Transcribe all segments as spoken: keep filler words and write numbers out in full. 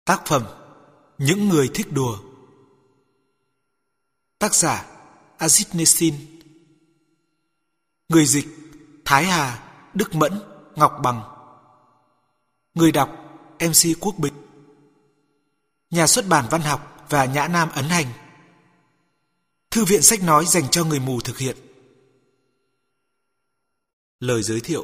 Tác phẩm Những người thích đùa. Tác giả Aziz Nesin. Người dịch Thái Hà, Đức Mẫn, Ngọc Bằng. Người đọc em xê Quốc Bình. Nhà xuất bản Văn học và Nhã Nam ấn hành. Thư viện sách nói dành cho người mù thực hiện. Lời giới thiệu.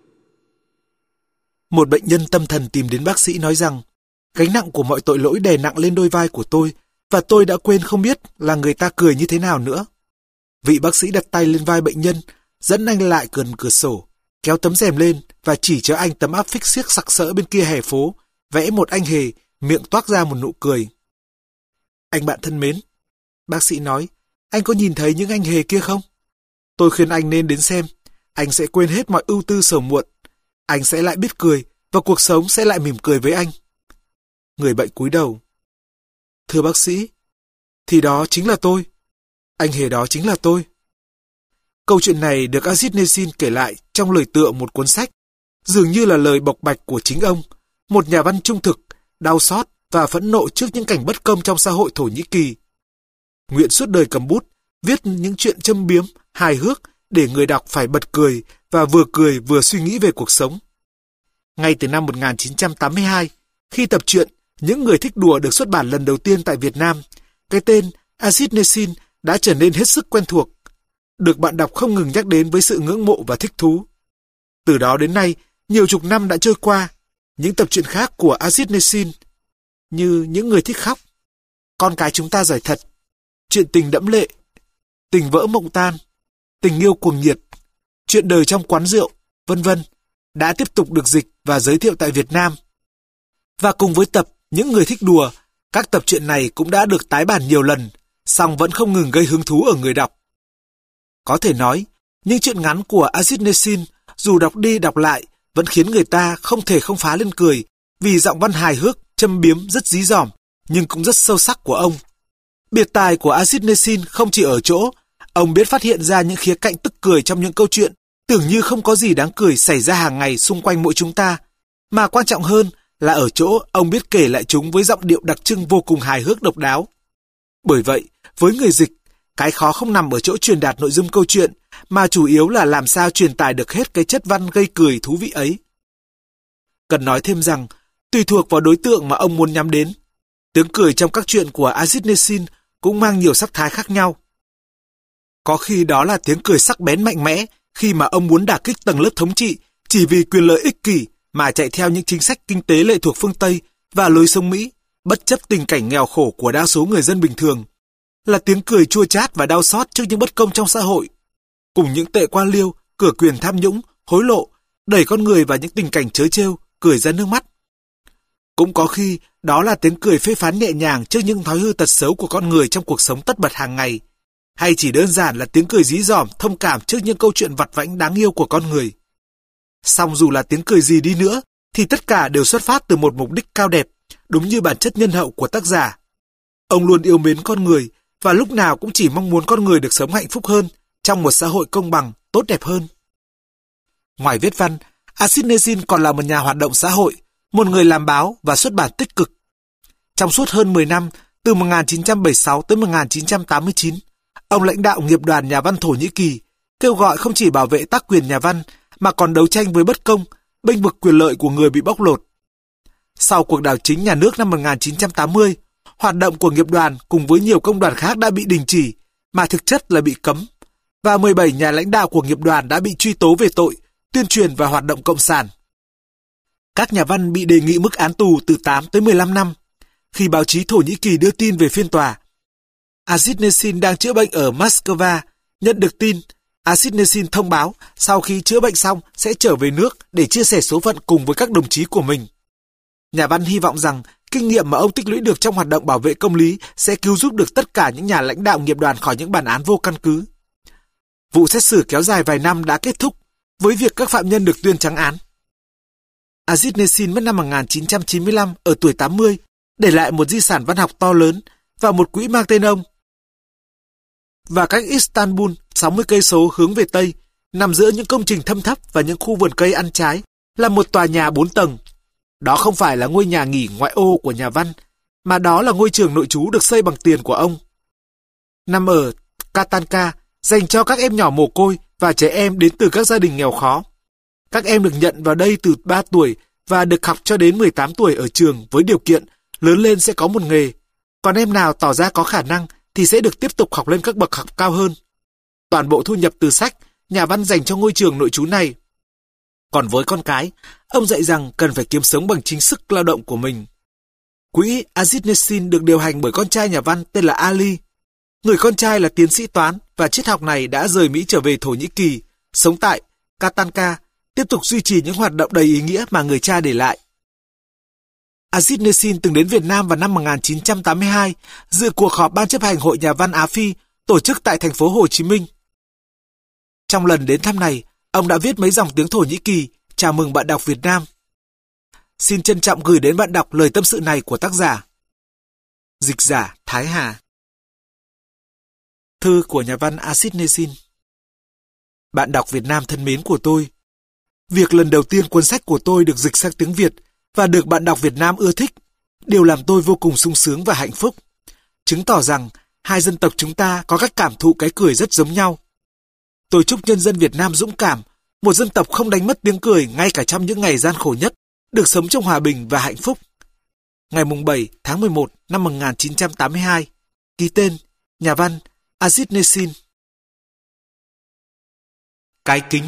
Một bệnh nhân tâm thần tìm đến bác sĩ nói rằng gánh nặng của mọi tội lỗi đè nặng lên đôi vai của tôi và tôi đã quên không biết là người ta cười như thế nào nữa. Vị bác sĩ đặt tay lên vai bệnh nhân, dẫn anh lại gần cửa sổ, kéo tấm rèm lên và chỉ cho anh tấm áp phích xiếc sặc sỡ bên kia hè phố, vẽ một anh hề, miệng toác ra một nụ cười. Anh bạn thân mến, bác sĩ nói, anh có nhìn thấy những anh hề kia không? Tôi khuyên anh nên đến xem, anh sẽ quên hết mọi ưu tư sầu muộn. Anh sẽ lại biết cười và cuộc sống sẽ lại mỉm cười với anh. Người bệnh cúi đầu. Thưa bác sĩ, thì đó chính là tôi. Anh hề đó chính là tôi. Câu chuyện này được Aziz Nesin kể lại trong lời tựa một cuốn sách, dường như là lời bộc bạch của chính ông, một nhà văn trung thực, đau xót và phẫn nộ trước những cảnh bất công trong xã hội Thổ Nhĩ Kỳ. Nguyện suốt đời cầm bút, viết những chuyện châm biếm, hài hước để người đọc phải bật cười và vừa cười vừa suy nghĩ về cuộc sống. Ngay từ năm một nghìn chín trăm tám mươi hai, khi tập truyện Những người thích đùa được xuất bản lần đầu tiên tại Việt Nam, cái tên Aziz Nesin đã trở nên hết sức quen thuộc, được bạn đọc không ngừng nhắc đến với sự ngưỡng mộ và thích thú. Từ đó đến nay, nhiều chục năm đã trôi qua, những tập truyện khác của Aziz Nesin như Những người thích khóc, Con cái chúng ta giỏi thật, Chuyện tình đẫm lệ, Tình vỡ mộng tan, Tình yêu cuồng nhiệt, Chuyện đời trong quán rượu, vân vân đã tiếp tục được dịch và giới thiệu tại Việt Nam. Và cùng với tập Những người thích đùa, các tập truyện này cũng đã được tái bản nhiều lần, song vẫn không ngừng gây hứng thú ở người đọc. Có thể nói, những truyện ngắn của Aziz Nesin dù đọc đi đọc lại vẫn khiến người ta không thể không phá lên cười vì giọng văn hài hước, châm biếm rất dí dỏm nhưng cũng rất sâu sắc của ông. Biệt tài của Aziz Nesin không chỉ ở chỗ ông biết phát hiện ra những khía cạnh tức cười trong những câu chuyện tưởng như không có gì đáng cười xảy ra hàng ngày xung quanh mỗi chúng ta, mà quan trọng hơn là ở chỗ ông biết kể lại chúng với giọng điệu đặc trưng vô cùng hài hước độc đáo. Bởi vậy, với người dịch, cái khó không nằm ở chỗ truyền đạt nội dung câu chuyện, mà chủ yếu là làm sao truyền tải được hết cái chất văn gây cười thú vị ấy. Cần nói thêm rằng, tùy thuộc vào đối tượng mà ông muốn nhắm đến, tiếng cười trong các chuyện của Aziz Nesin cũng mang nhiều sắc thái khác nhau. Có khi đó là tiếng cười sắc bén mạnh mẽ khi mà ông muốn đả kích tầng lớp thống trị chỉ vì quyền lợi ích kỷ mà chạy theo những chính sách kinh tế lệ thuộc phương Tây và lối sống Mỹ, bất chấp tình cảnh nghèo khổ của đa số người dân bình thường. Là tiếng cười chua chát và đau xót trước những bất công trong xã hội, cùng những tệ quan liêu, cửa quyền tham nhũng, hối lộ, đẩy con người vào những tình cảnh trớ trêu, cười ra nước mắt. Cũng có khi đó là tiếng cười phê phán nhẹ nhàng trước những thói hư tật xấu của con người trong cuộc sống tất bật hàng ngày, hay chỉ đơn giản là tiếng cười dí dỏm, thông cảm trước những câu chuyện vặt vãnh đáng yêu của con người. Song dù là tiếng cười gì đi nữa, thì tất cả đều xuất phát từ một mục đích cao đẹp, đúng như bản chất nhân hậu của tác giả. Ông luôn yêu mến con người, và lúc nào cũng chỉ mong muốn con người được sống hạnh phúc hơn trong một xã hội công bằng, tốt đẹp hơn. Ngoài viết văn, Aziz Nesin còn là một nhà hoạt động xã hội, một người làm báo và xuất bản tích cực. Trong suốt hơn mười năm, từ một nghìn chín trăm bảy mươi sáu tới một nghìn chín trăm tám mươi chín, ông lãnh đạo nghiệp đoàn nhà văn Thổ Nhĩ Kỳ, kêu gọi không chỉ bảo vệ tác quyền nhà văn, mà còn đấu tranh với bất công, bênh vực quyền lợi của người bị bóc lột. Sau cuộc đảo chính nhà nước năm một nghìn chín trăm tám mươi, hoạt động của nghiệp đoàn cùng với nhiều công đoàn khác đã bị đình chỉ, mà thực chất là bị cấm, và mười bảy nhà lãnh đạo của nghiệp đoàn đã bị truy tố về tội tuyên truyền và hoạt động cộng sản. Các nhà văn bị đề nghị mức án tù từ tám tới mười lăm năm. Khi báo chí Thổ Nhĩ Kỳ đưa tin về phiên tòa, Aziz Nesin đang chữa bệnh ở Moscow, nhận được tin, Aziz Nesin thông báo sau khi chữa bệnh xong sẽ trở về nước để chia sẻ số phận cùng với các đồng chí của mình. Nhà văn hy vọng rằng kinh nghiệm mà ông tích lũy được trong hoạt động bảo vệ công lý sẽ cứu giúp được tất cả những nhà lãnh đạo nghiệp đoàn khỏi những bản án vô căn cứ. Vụ xét xử kéo dài vài năm đã kết thúc với việc các phạm nhân được tuyên trắng án. Aziz Nesin mất năm một nghìn chín trăm chín mươi lăm ở tuổi tám mươi, để lại một di sản văn học to lớn và một quỹ mang tên ông. Và cách Istanbul sáu mươi cây số hướng về Tây, nằm giữa những công trình thâm thấp và những khu vườn cây ăn trái, là một tòa nhà bốn tầng. Đó không phải là ngôi nhà nghỉ ngoại ô của nhà văn, mà đó là ngôi trường nội trú được xây bằng tiền của ông. Nằm ở Katanka, dành cho các em nhỏ mồ côi và trẻ em đến từ các gia đình nghèo khó. Các em được nhận vào đây từ ba tuổi và được học cho đến mười tám tuổi ở trường với điều kiện lớn lên sẽ có một nghề. Còn em nào tỏ ra có khả năng thì sẽ được tiếp tục học lên các bậc học cao hơn. Toàn bộ thu nhập từ sách, nhà văn dành cho ngôi trường nội trú này. Còn với con cái, ông dạy rằng cần phải kiếm sống bằng chính sức lao động của mình. Quỹ Aziz Nesin được điều hành bởi con trai nhà văn tên là Ali. Người con trai là tiến sĩ toán và triết học này đã rời Mỹ trở về Thổ Nhĩ Kỳ, sống tại Katanka, tiếp tục duy trì những hoạt động đầy ý nghĩa mà người cha để lại. Aziz Nesin từng đến Việt Nam vào năm một nghìn chín trăm tám mươi hai, dự cuộc họp Ban chấp hành Hội Nhà văn Á Phi tổ chức tại thành phố Hồ Chí Minh. Trong lần đến thăm này, ông đã viết mấy dòng tiếng Thổ Nhĩ Kỳ chào mừng bạn đọc Việt Nam. Xin trân trọng gửi đến bạn đọc lời tâm sự này của tác giả. Dịch giả Thái Hà. Thư của nhà văn Aziz Nesin. Bạn đọc Việt Nam thân mến của tôi, việc lần đầu tiên cuốn sách của tôi được dịch sang tiếng Việt và được bạn đọc Việt Nam ưa thích, điều làm tôi vô cùng sung sướng và hạnh phúc, chứng tỏ rằng hai dân tộc chúng ta có cách cảm thụ cái cười rất giống nhau. Tôi chúc nhân dân Việt Nam dũng cảm, một dân tộc không đánh mất tiếng cười ngay cả trong những ngày gian khổ nhất, được sống trong hòa bình và hạnh phúc. Ngày bảy tháng mười một năm một nghìn chín trăm tám mươi hai, ký tên, nhà văn Aziz Nesin. Cái kính.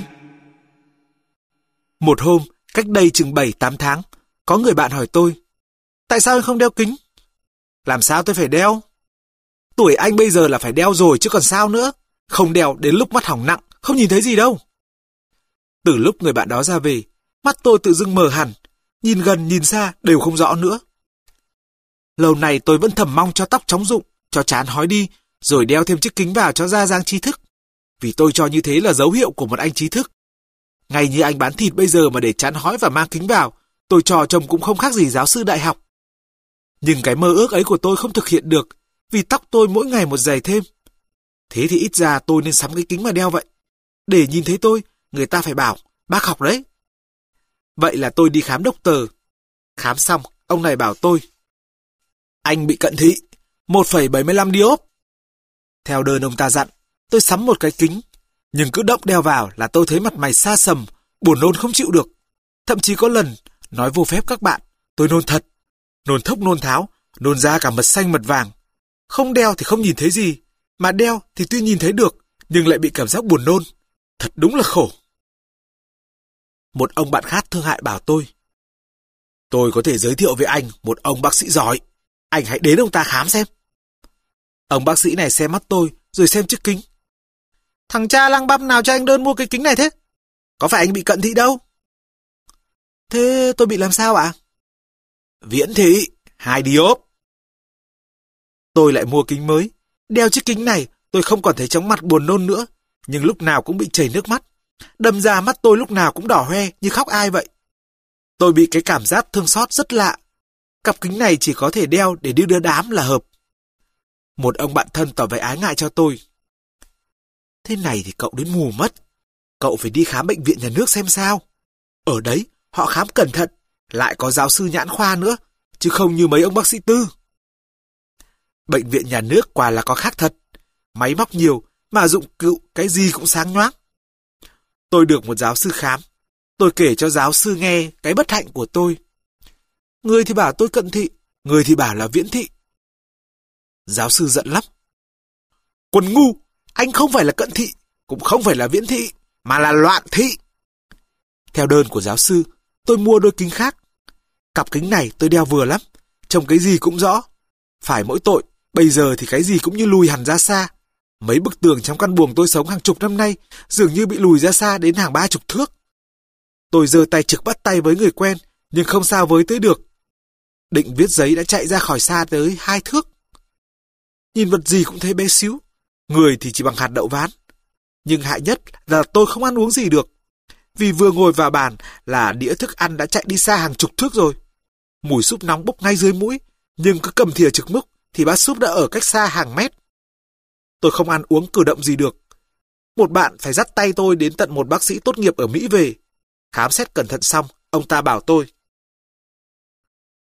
Một hôm, cách đây chừng bảy tám tháng, có người bạn hỏi tôi, tại sao anh không đeo kính? Làm sao tôi phải đeo? Tuổi anh bây giờ là phải đeo rồi chứ còn sao nữa. Không đeo đến lúc mắt hỏng nặng, không nhìn thấy gì đâu. Từ lúc người bạn đó ra về, mắt tôi tự dưng mờ hẳn, nhìn gần nhìn xa đều không rõ nữa. Lâu này tôi vẫn thầm mong cho tóc chóng rụng, cho trán hói đi, rồi đeo thêm chiếc kính vào cho ra dáng trí thức. Vì tôi cho như thế là dấu hiệu của một anh trí thức. Ngay như anh bán thịt bây giờ mà để trán hói và mang kính vào, tôi cho trông cũng không khác gì giáo sư đại học. Nhưng cái mơ ước ấy của tôi không thực hiện được, vì tóc tôi mỗi ngày một dày thêm. Thế thì ít ra tôi nên sắm cái kính mà đeo vậy. Để nhìn thấy tôi, người ta phải bảo, bác học đấy. Vậy là tôi đi khám doctor. Khám xong, ông này bảo tôi, anh bị cận thị, một phẩy bảy mươi lăm dioptre. Theo đơn ông ta dặn, tôi sắm một cái kính, nhưng cứ động đeo vào là tôi thấy mặt mày xa sầm, buồn nôn không chịu được. Thậm chí có lần, nói vô phép các bạn, tôi nôn thật, nôn thốc nôn tháo, nôn ra cả mật xanh mật vàng. Không đeo thì không nhìn thấy gì, mà đeo thì tuy nhìn thấy được, nhưng lại bị cảm giác buồn nôn. Thật đúng là khổ. Một ông bạn khác thương hại bảo tôi, tôi có thể giới thiệu với anh một ông bác sĩ giỏi, anh hãy đến ông ta khám xem. Ông bác sĩ này xem mắt tôi, rồi xem chiếc kính. Thằng cha lăng băm nào cho anh đơn mua cái kính này thế? Có phải anh bị cận thị đâu? Thế tôi bị làm sao ạ? Viễn thị, hai dioptre. Tôi lại mua kính mới. Đeo chiếc kính này, tôi không còn thấy chóng mặt buồn nôn nữa, nhưng lúc nào cũng bị chảy nước mắt. Đâm ra mắt tôi lúc nào cũng đỏ hoe như khóc ai vậy. Tôi bị cái cảm giác thương xót rất lạ. Cặp kính này chỉ có thể đeo để đi đưa đám là hợp. Một ông bạn thân tỏ vẻ ái ngại cho tôi. Thế này thì cậu đến mù mất. Cậu phải đi khám bệnh viện nhà nước xem sao. Ở đấy, họ khám cẩn thận, lại có giáo sư nhãn khoa nữa, chứ không như mấy ông bác sĩ tư. Bệnh viện nhà nước quả là có khác thật. Máy móc nhiều, mà dụng cụ cái gì cũng sáng nhoáng. Tôi được một giáo sư khám. Tôi kể cho giáo sư nghe cái bất hạnh của tôi. Người thì bảo tôi cận thị, người thì bảo là viễn thị. Giáo sư giận lắm. Quần ngu, anh không phải là cận thị, cũng không phải là viễn thị, mà là loạn thị. Theo đơn của giáo sư, tôi mua đôi kính khác. Cặp kính này tôi đeo vừa lắm, trông cái gì cũng rõ. Phải mỗi tội, bây giờ thì cái gì cũng như lùi hẳn ra xa. Mấy bức tường trong căn buồng tôi sống hàng chục năm nay dường như bị lùi ra xa đến hàng ba chục thước. Tôi giơ tay trực bắt tay với người quen, nhưng không sao với tới được. Định viết giấy đã chạy ra khỏi xa tới hai thước. Nhìn vật gì cũng thấy bé xíu, người thì chỉ bằng hạt đậu ván. Nhưng hại nhất là tôi không ăn uống gì được. Vì vừa ngồi vào bàn là đĩa thức ăn đã chạy đi xa hàng chục thước rồi. Mùi súp nóng bốc ngay dưới mũi, nhưng cứ cầm thìa trực múc thì bát súp đã ở cách xa hàng mét. Tôi không ăn uống cử động gì được. Một bạn phải dắt tay tôi đến tận một bác sĩ tốt nghiệp ở Mỹ về. Khám xét cẩn thận xong, ông ta bảo tôi,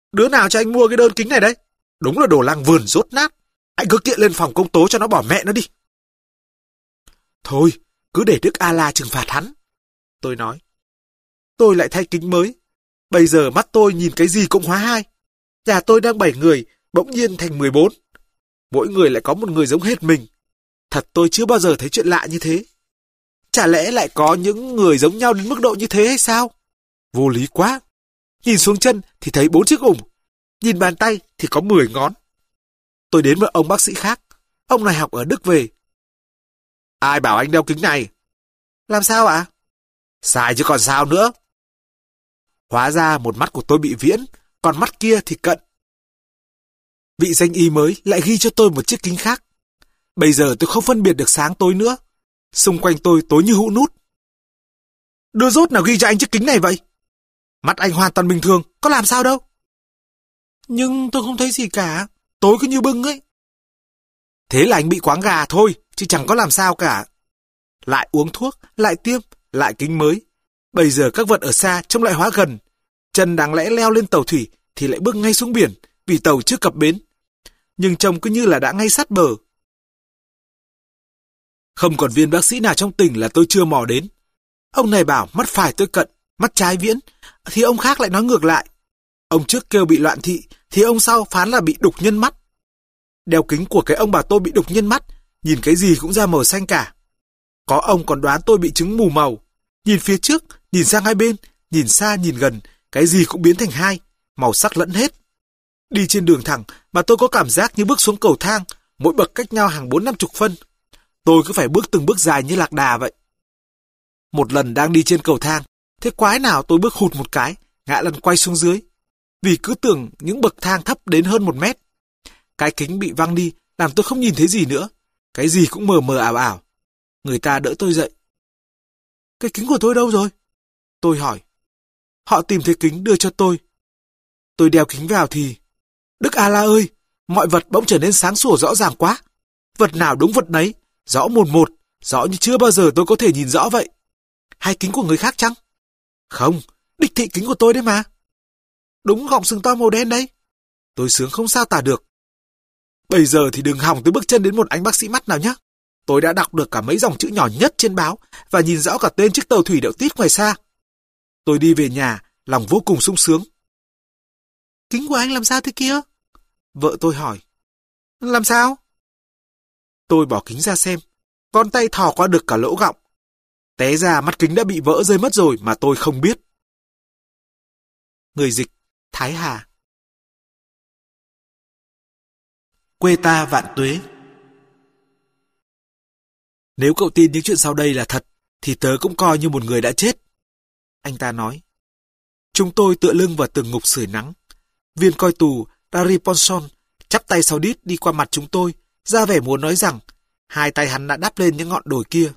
Đứa nào cho anh mua cái đơn kính này đấy? Đúng là đồ lăng vườn dốt nát. Anh cứ kiện lên phòng công tố cho nó bỏ mẹ nó đi. Thôi, cứ để Đức A-la trừng phạt hắn. Tôi nói. Tôi lại thay kính mới. Bây giờ mắt tôi nhìn cái gì cũng hóa hai. Nhà tôi đang bảy người, bỗng nhiên thành mười bốn. Mỗi người lại có một người giống hết mình. Thật tôi chưa bao giờ thấy chuyện lạ như thế. Chả lẽ lại có những người giống nhau đến mức độ như thế hay sao? Vô lý quá. Nhìn xuống chân thì thấy bốn chiếc ủng. Nhìn bàn tay thì có mười ngón. Tôi đến với ông bác sĩ khác. Ông này học ở Đức về. Ai bảo anh đeo kính này? Làm sao ạ? Sai chứ còn sao nữa. Hóa ra một mắt của tôi bị viễn, còn mắt kia thì cận. Vị danh y mới lại ghi cho tôi một chiếc kính khác. Bây giờ tôi không phân biệt được sáng tối nữa. Xung quanh tôi tối như hũ nút. Đưa dốt nào ghi cho anh chiếc kính này vậy? Mắt anh hoàn toàn bình thường, có làm sao đâu. Nhưng tôi không thấy gì cả, tối cứ như bưng ấy. Thế là anh bị quáng gà thôi, chứ chẳng có làm sao cả. Lại uống thuốc, lại tiêm, lại kính mới. Bây giờ các vật ở xa trông lại hóa gần. Chân đáng lẽ leo lên tàu thủy thì lại bước ngay xuống biển vì tàu chưa cập bến. Nhưng trông cứ như là đã ngay sát bờ. Không còn viên bác sĩ nào trong tỉnh là tôi chưa mò đến. Ông này bảo mắt phải tôi cận, mắt trái viễn, thì ông khác lại nói ngược lại. Ông trước kêu bị loạn thị, thì ông sau phán là bị đục nhân mắt. Đeo kính của cái ông bảo tôi bị đục nhân mắt, nhìn cái gì cũng ra màu xanh cả. Có ông còn đoán tôi bị chứng mù màu. Nhìn phía trước, nhìn sang hai bên, nhìn xa nhìn gần, cái gì cũng biến thành hai, màu sắc lẫn hết. Đi trên đường thẳng mà tôi có cảm giác như bước xuống cầu thang, mỗi bậc cách nhau hàng bốn năm chục phân. Tôi cứ phải bước từng bước dài như lạc đà vậy. Một lần đang đi trên cầu thang, thế quái nào tôi bước hụt một cái, ngã lăn quay xuống dưới. Vì cứ tưởng những bậc thang thấp đến hơn một mét. Cái kính bị văng đi, làm tôi không nhìn thấy gì nữa. Cái gì cũng mờ mờ ảo ảo. Người ta đỡ tôi dậy. Cái kính của tôi đâu rồi? Tôi hỏi. Họ tìm thấy kính đưa cho tôi. Tôi đeo kính vào thì... Đức A-la ơi! Mọi vật bỗng trở nên sáng sủa rõ ràng quá. Vật nào đúng vật nấy, rõ một một, rõ như chưa bao giờ tôi có thể nhìn rõ vậy. Hay kính của người khác chăng? Không, đích thị kính của tôi đấy mà. Đúng gọng sừng to màu đen đấy. Tôi sướng không sao tả được. Bây giờ thì đừng hòng tôi bước chân đến một anh bác sĩ mắt nào nhé. Tôi đã đọc được cả mấy dòng chữ nhỏ nhất trên báo và nhìn rõ cả tên chiếc tàu thủy đậu tít ngoài xa. Tôi đi về nhà, lòng vô cùng sung sướng. Kính của anh làm sao thế kia? Vợ tôi hỏi. Làm sao? Tôi bỏ kính ra xem. Con tay thò qua được cả lỗ gọng. Té ra mắt kính đã bị vỡ rơi mất rồi mà tôi không biết. Người dịch Thái Hà. Quê ta vạn tuế. Nếu cậu tin những chuyện sau đây là thật, thì tớ cũng coi như một người đã chết. Anh ta nói. Chúng tôi tựa lưng vào tường ngục sưởi nắng. Viên coi tù Dari Ponson chắp tay sau đít đi qua mặt chúng tôi, ra vẻ muốn nói rằng hai tay hắn đã đắp lên những ngọn đồi kia.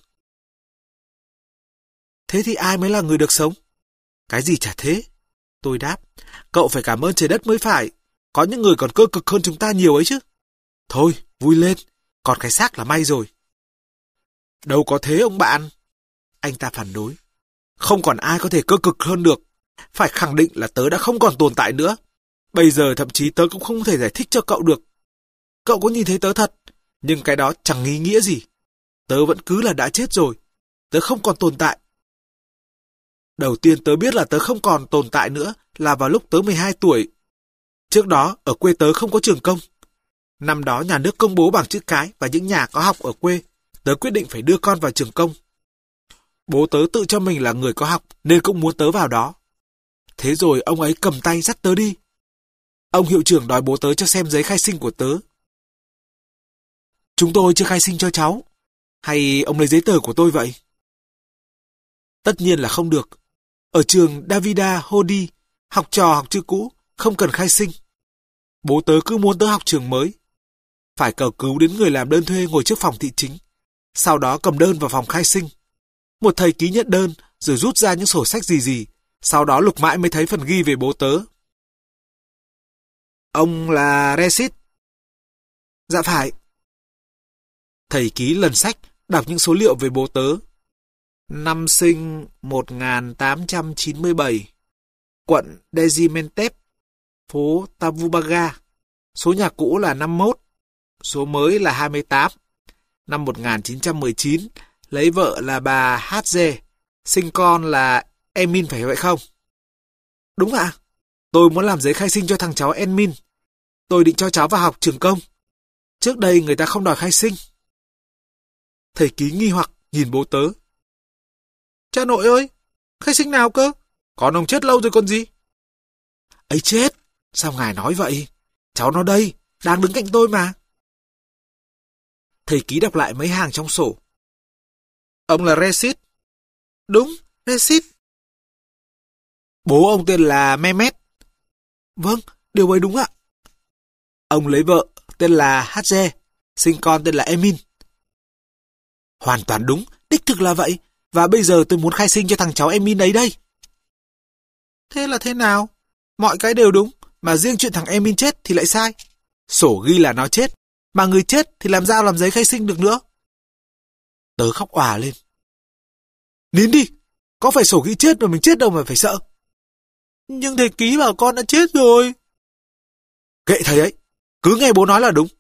Thế thì ai mới là người được sống? Cái gì chả thế? Tôi đáp. Cậu phải cảm ơn trời đất mới phải. Có những người còn cơ cực hơn chúng ta nhiều ấy chứ. Thôi, vui lên. Còn cái xác là may rồi. Đâu có thế ông bạn. Anh ta phản đối. Không còn ai có thể cơ cực hơn được. Phải khẳng định là tớ đã không còn tồn tại nữa. Bây giờ thậm chí tớ cũng không thể giải thích cho cậu được. Cậu có nhìn thấy tớ thật, nhưng cái đó chẳng ý nghĩa gì. Tớ vẫn cứ là đã chết rồi. Tớ không còn tồn tại. Đầu tiên tớ biết là tớ không còn tồn tại nữa là vào lúc tớ mười hai tuổi. Trước đó, ở quê tớ không có trường công. Năm đó nhà nước công bố bằng chữ cái và những nhà có học ở quê, tớ quyết định phải đưa con vào trường công. Bố tớ tự cho mình là người có học nên cũng muốn tớ vào đó. Thế rồi ông ấy cầm tay dắt tớ đi. Ông hiệu trưởng đòi bố tớ cho xem giấy khai sinh của tớ. Chúng tôi chưa khai sinh cho cháu. Hay ông lấy giấy tờ của tôi vậy? Tất nhiên là không được. Ở trường Davida Hodi, học trò học chữ cũ, không cần khai sinh. Bố tớ cứ muốn tớ học trường mới. Phải cầu cứu đến người làm đơn thuê ngồi trước phòng thị chính. Sau đó cầm đơn vào phòng khai sinh. Một thầy ký nhận đơn rồi rút ra những sổ sách gì gì. Sau đó lục mãi mới thấy phần ghi về bố tớ. Ông là Resit? Dạ phải. Thầy ký lần sách, đọc những số liệu về bố tớ. Năm sinh một nghìn tám trăm chín mươi bảy, quận Dezimentep, phố Tavubaga. Số nhà cũ là năm mươi mốt, số mới là hai mươi tám. Năm một nghìn chín trăm mười chín, lấy vợ là bà hát dê, sinh con là Emin phải vậy không? Đúng ạ. Tôi muốn làm giấy khai sinh cho thằng cháu Emin. Tôi định cho cháu vào học trường công. Trước đây người ta không đòi khai sinh. Thầy ký nghi hoặc nhìn bố tớ. Cha nội ơi, khai sinh nào cơ? Con ông chết lâu rồi còn gì? Ấy chết, sao ngài nói vậy? Cháu nó đây, đang đứng cạnh tôi mà. Thầy ký đọc lại mấy hàng trong sổ. Ông là Reshid. Đúng, Reshid. Bố ông tên là Mehmet. Vâng, điều ấy đúng ạ. Ông lấy vợ tên là Hadze, sinh con tên là Emin. Hoàn toàn đúng, đích thực là vậy. Và bây giờ tôi muốn khai sinh cho thằng cháu Emin ấy đây. Thế là thế nào? Mọi cái đều đúng, mà riêng chuyện thằng Emin chết thì lại sai. Sổ ghi là nó chết, mà người chết thì làm sao làm giấy khai sinh được nữa? Tớ khóc òa lên. Nín đi, có phải sổ ghi chết mà mình chết đâu mà phải sợ. Nhưng thầy ký bảo con đã chết rồi. Kệ thầy ấy, cứ nghe bố nói là đúng.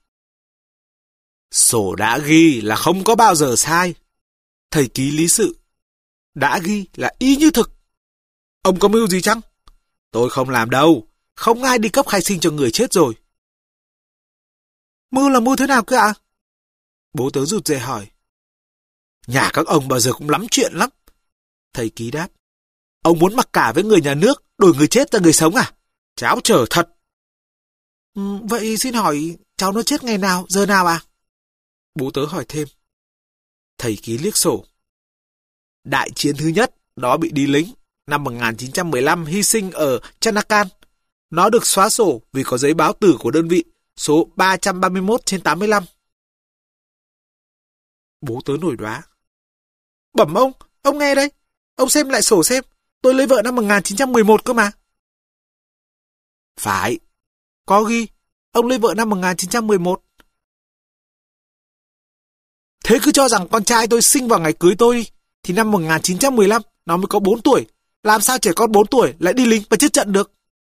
Sổ đã ghi là không có bao giờ sai. Thầy ký lý sự. Đã ghi là y như thực. Ông có mưu gì chăng? Tôi không làm đâu, không ai đi cấp khai sinh cho người chết rồi. Mưu là mưu thế nào cơ ạ? Bố tớ rụt rè hỏi. Nhà các ông bao giờ cũng lắm chuyện lắm. Thầy ký đáp. Ông muốn mặc cả với người nhà nước, đổi người chết ra người sống à? Cháo trở thật. Ừ, vậy xin hỏi, cháu nó chết ngày nào, giờ nào à? Bố tớ hỏi thêm. Thầy ký liếc sổ. Đại chiến thứ nhất, nó bị đi lính. Năm một nghìn chín trăm mười lăm hy sinh ở Chanakan. Nó được xóa sổ vì có giấy báo tử của đơn vị số ba trăm ba mươi mốt trên tám mươi lăm. Bố tớ nổi đoá. Bẩm ông, ông nghe đây. Ông xem lại sổ xem. Tôi lấy vợ năm một nghìn chín trăm mười một cơ mà. Phải. Có ghi. Ông lấy vợ năm một nghìn chín trăm mười một. Thế cứ cho rằng con trai tôi sinh vào ngày cưới tôi đi. Thì năm một nghìn chín trăm mười lăm nó mới có bốn tuổi. Làm sao trẻ con bốn tuổi lại đi lính và chết trận được?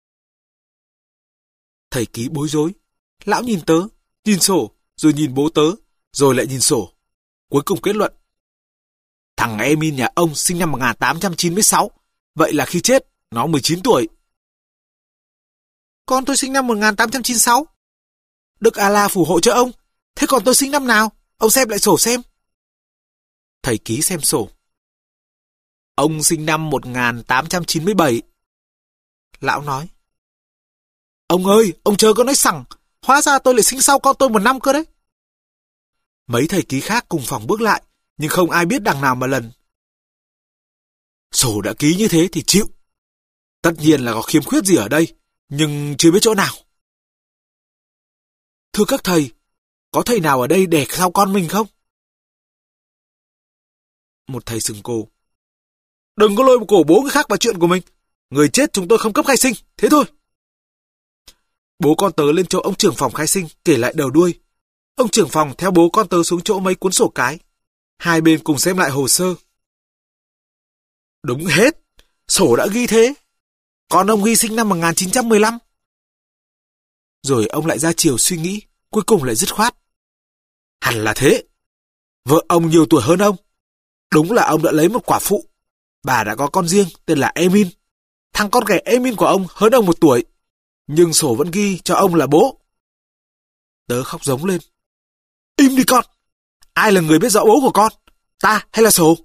Thầy ký bối rối. Lão nhìn tớ, nhìn sổ, rồi nhìn bố tớ, rồi lại nhìn sổ. Cuối cùng kết luận. Thằng Emin nhà ông sinh năm một nghìn tám trăm chín mươi sáu. Vậy là khi chết, nó mười chín tuổi. Con tôi sinh năm một nghìn tám trăm chín mươi sáu. Đức Allah phù hộ cho ông. Thế còn tôi sinh năm nào? Ông xem lại sổ xem. Thầy ký xem sổ. Ông sinh năm một nghìn tám trăm chín mươi bảy. Lão nói. Ông ơi, ông chờ có nói sẵn. Hóa ra tôi lại sinh sau con tôi một năm cơ đấy. Mấy thầy ký khác cùng phòng bước lại, nhưng không ai biết đằng nào mà lần. Sổ đã ký như thế thì chịu. Tất nhiên là có khiếm khuyết gì ở đây, nhưng chưa biết chỗ nào. Thưa các thầy, có thầy nào ở đây đẻ sau con mình không? Một thầy sừng cổ. Đừng có lôi cổ bố người khác vào chuyện của mình. Người chết chúng tôi không cấp khai sinh, thế thôi. Bố con tớ lên chỗ ông trưởng phòng khai sinh kể lại đầu đuôi. Ông trưởng phòng theo bố con tớ xuống chỗ mấy cuốn sổ cái. Hai bên cùng xem lại hồ sơ. Đúng hết, sổ đã ghi thế. Con ông ghi sinh năm một nghìn chín trăm mười lăm. Rồi ông lại ra chiều suy nghĩ, cuối cùng lại dứt khoát. Hẳn là thế. Vợ ông nhiều tuổi hơn ông. Đúng là ông đã lấy một quả phụ. Bà đã có con riêng tên là Emin. Thằng con ghẻ Emin của ông hơn ông một tuổi. Nhưng sổ vẫn ghi cho ông là bố. Tớ khóc giống lên. Im đi con. Ai là người biết rõ bố của con? Ta hay là sổ?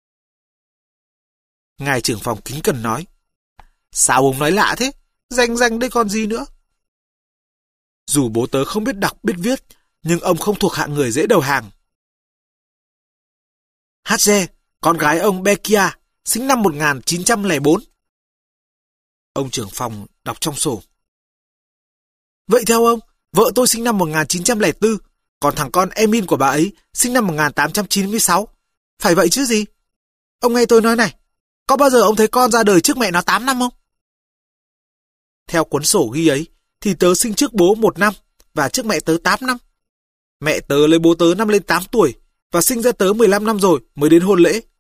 Ngài trưởng phòng kính cẩn nói. Sao ông nói lạ thế? Danh danh đây còn gì nữa? Dù bố tớ không biết đọc biết viết, nhưng ông không thuộc hạng người dễ đầu hàng. Hadze, con gái ông Bekia, sinh năm một nghìn chín trăm lẻ bốn. Ông trưởng phòng đọc trong sổ. Vậy theo ông, vợ tôi sinh năm một nghìn chín trăm lẻ bốn, còn thằng con Emin của bà ấy sinh năm một nghìn tám trăm chín mươi sáu. Phải vậy chứ gì? Ông nghe tôi nói này, có bao giờ ông thấy con ra đời trước mẹ nó tám năm không? Theo cuốn sổ ghi ấy, thì tớ sinh trước bố một năm và trước mẹ tớ tám năm. Mẹ tớ lấy bố tớ năm lên tám tuổi và sinh ra tớ mười lăm năm rồi mới đến hôn lễ.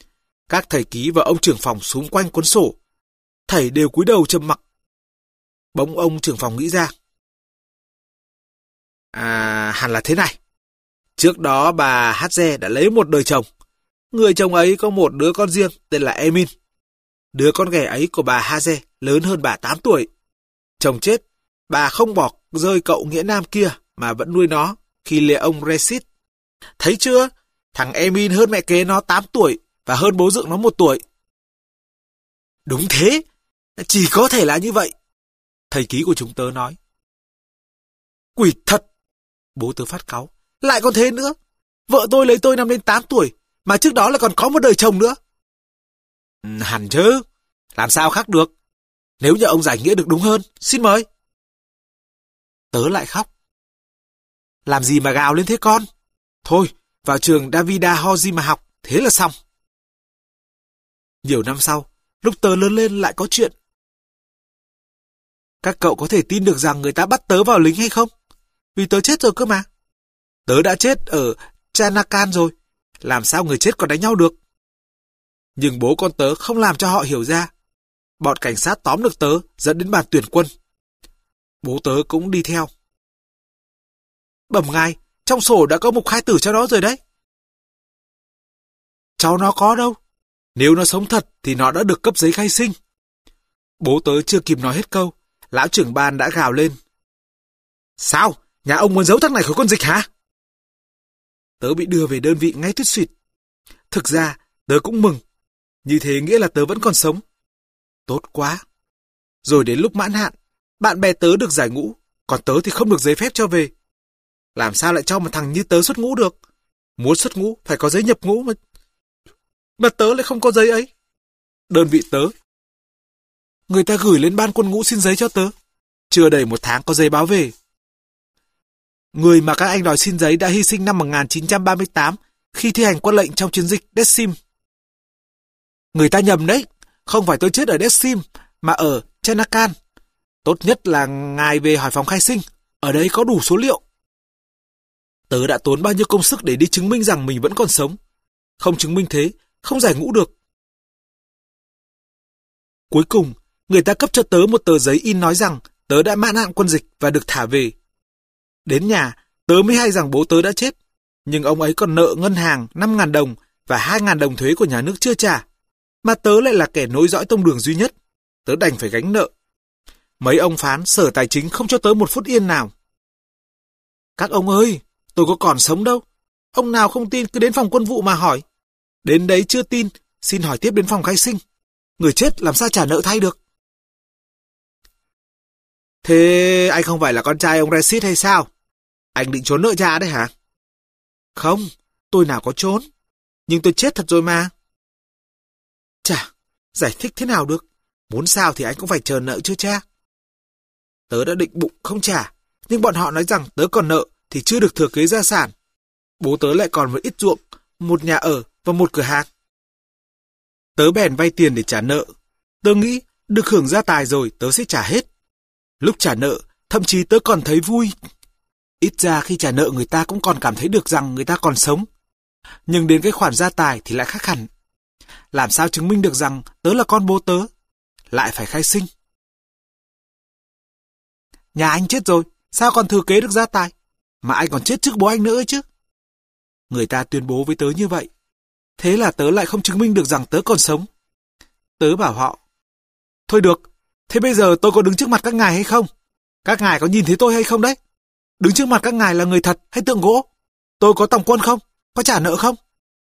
Các thầy ký và ông trưởng phòng xúm quanh cuốn sổ. Thầy đều cúi đầu trầm mặc. Bỗng ông trưởng phòng nghĩ ra. À, hẳn là thế này. Trước đó bà Hatze đã lấy một đời chồng. Người chồng ấy có một đứa con riêng tên là Emin. Đứa con ghẻ ấy của bà Hatze lớn hơn bà tám tuổi. Chồng chết, bà không bỏ rơi cậu nghĩa nam kia mà vẫn nuôi nó khi lìa ông Resit. Thấy chưa? Thằng Emin hơn mẹ kế nó tám tuổi và hơn bố dượng nó một tuổi. Đúng thế, chỉ có thể là như vậy. Thầy ký của chúng tớ nói. Quỷ thật! Bố tớ phát cáu. Lại còn thế nữa. Vợ tôi lấy tôi năm đến tám tuổi, mà trước đó là còn có một đời chồng nữa. Ừ, hẳn chứ. Làm sao khác được. Nếu như ông giải nghĩa được đúng hơn, xin mời. Tớ lại khóc. Làm gì mà gào lên thế con? Thôi, vào trường Davida Hoji mà học, thế là xong. Nhiều năm sau, lúc tớ lớn lên lại có chuyện. Các cậu có thể tin được rằng người ta bắt tớ vào lính hay không? Vì tớ chết rồi cơ mà. Tớ đã chết ở Chanakan rồi. Làm sao người chết còn đánh nhau được? Nhưng bố con tớ không làm cho họ hiểu ra. Bọn cảnh sát tóm được tớ, dẫn đến bàn tuyển quân. Bố tớ cũng đi theo. Bẩm ngài, trong sổ đã có mục khai tử cho nó rồi đấy. Cháu nó có đâu. Nếu nó sống thật thì nó đã được cấp giấy khai sinh. Bố tớ chưa kịp nói hết câu, lão trưởng ban đã gào lên. Sao? Nhà ông muốn giấu thằng này khỏi con dịch hả? Tớ bị đưa về đơn vị ngay tuyết xuyệt. Thực ra, tớ cũng mừng. Như thế nghĩa là tớ vẫn còn sống. Tốt quá. Rồi đến lúc mãn hạn, bạn bè tớ được giải ngũ, còn tớ thì không được giấy phép cho về. Làm sao lại cho một thằng như tớ xuất ngũ được? Muốn xuất ngũ phải có giấy nhập ngũ mà. Mà tớ lại không có giấy ấy. Đơn vị tớ. Người ta gửi lên ban quân ngũ xin giấy cho tớ. Chưa đầy một tháng có giấy báo về. Người mà các anh đòi xin giấy đã hy sinh năm một nghìn chín trăm ba mươi tám khi thi hành quân lệnh trong chiến dịch Dessim. Người ta nhầm đấy. Không phải tôi chết ở Dessim, mà ở Chanakan. Tốt nhất là ngài về hỏi phòng khai sinh. Ở đây có đủ số liệu. Tớ đã tốn bao nhiêu công sức để đi chứng minh rằng mình vẫn còn sống. Không chứng minh thế, không giải ngũ được. Cuối cùng, người ta cấp cho tớ một tờ giấy in nói rằng tớ đã mãn hạn quân dịch và được thả về. Đến nhà, tớ mới hay rằng bố tớ đã chết. Nhưng ông ấy còn nợ ngân hàng năm nghìn đồng và hai nghìn đồng thuế của nhà nước chưa trả. Mà tớ lại là kẻ nối dõi tông đường duy nhất. Tớ đành phải gánh nợ. Mấy ông phán sở tài chính không cho tớ một phút yên nào. Các ông ơi, tôi có còn sống đâu. Ông nào không tin cứ đến phòng quân vụ mà hỏi. Đến đấy chưa tin, xin hỏi tiếp đến phòng khai sinh. Người chết làm sao trả nợ thay được? Thế anh không phải là con trai ông Resit hay sao? Anh định trốn nợ cha đấy hả? Không, tôi nào có trốn. Nhưng tôi chết thật rồi mà. Chà, giải thích thế nào được? Muốn sao thì anh cũng phải chờ nợ chứ cha. Tớ đã định bụng không trả, nhưng bọn họ nói rằng tớ còn nợ thì chưa được thừa kế gia sản. Bố tớ lại còn một ít ruộng, một nhà ở và một cửa hàng. Tớ bèn vay tiền để trả nợ. Tớ nghĩ được hưởng gia tài rồi tớ sẽ trả hết. Lúc trả nợ, thậm chí tớ còn thấy vui. Ít ra khi trả nợ người ta cũng còn cảm thấy được rằng người ta còn sống. Nhưng đến cái khoản gia tài thì lại khác hẳn. Làm sao chứng minh được rằng tớ là con bố tớ? Lại phải khai sinh. Nhà anh chết rồi, sao còn thừa kế được gia tài? Mà anh còn chết trước bố anh nữa ấy chứ. Người ta tuyên bố với tớ như vậy. Thế là tớ lại không chứng minh được rằng tớ còn sống. Tớ bảo họ. Thôi được, thế bây giờ tôi có đứng trước mặt các ngài hay không? Các ngài có nhìn thấy tôi hay không đấy? Đứng trước mặt các ngài là người thật hay tượng gỗ? Tôi có tòng quân không? Có trả nợ không?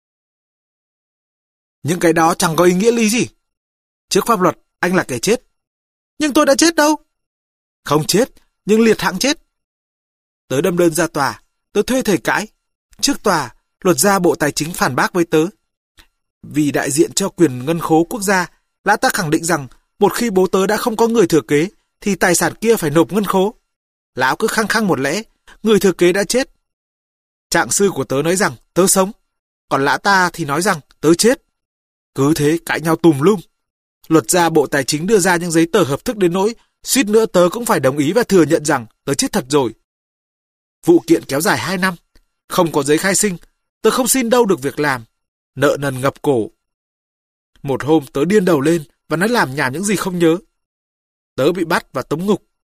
Những cái đó chẳng có ý nghĩa lý gì. Trước pháp luật, anh là kẻ chết. Nhưng tôi đã chết đâu. Không chết, nhưng liệt hạng chết. Tớ đâm đơn ra tòa, tớ thuê thầy cãi. Trước tòa, luật gia Bộ Tài chính phản bác với tớ. Vì đại diện cho quyền ngân khố quốc gia, lã ta khẳng định rằng một khi bố tớ đã không có người thừa kế, thì tài sản kia phải nộp ngân khố. Lão cứ khăng khăng một lẽ, người thừa kế đã chết. Trạng sư của tớ nói rằng tớ sống, còn lã ta thì nói rằng tớ chết. Cứ thế cãi nhau tùm lum. Luật gia Bộ Tài chính đưa ra những giấy tờ hợp thức đến nỗi suýt nữa tớ cũng phải đồng ý và thừa nhận rằng tớ chết thật rồi. Vụ kiện kéo dài hai năm, không có giấy khai sinh, tớ không xin đâu được việc làm, nợ nần ngập cổ. Một hôm tớ điên đầu lên và nói làm nhảm những gì không nhớ. Tớ bị bắt và tống ngục,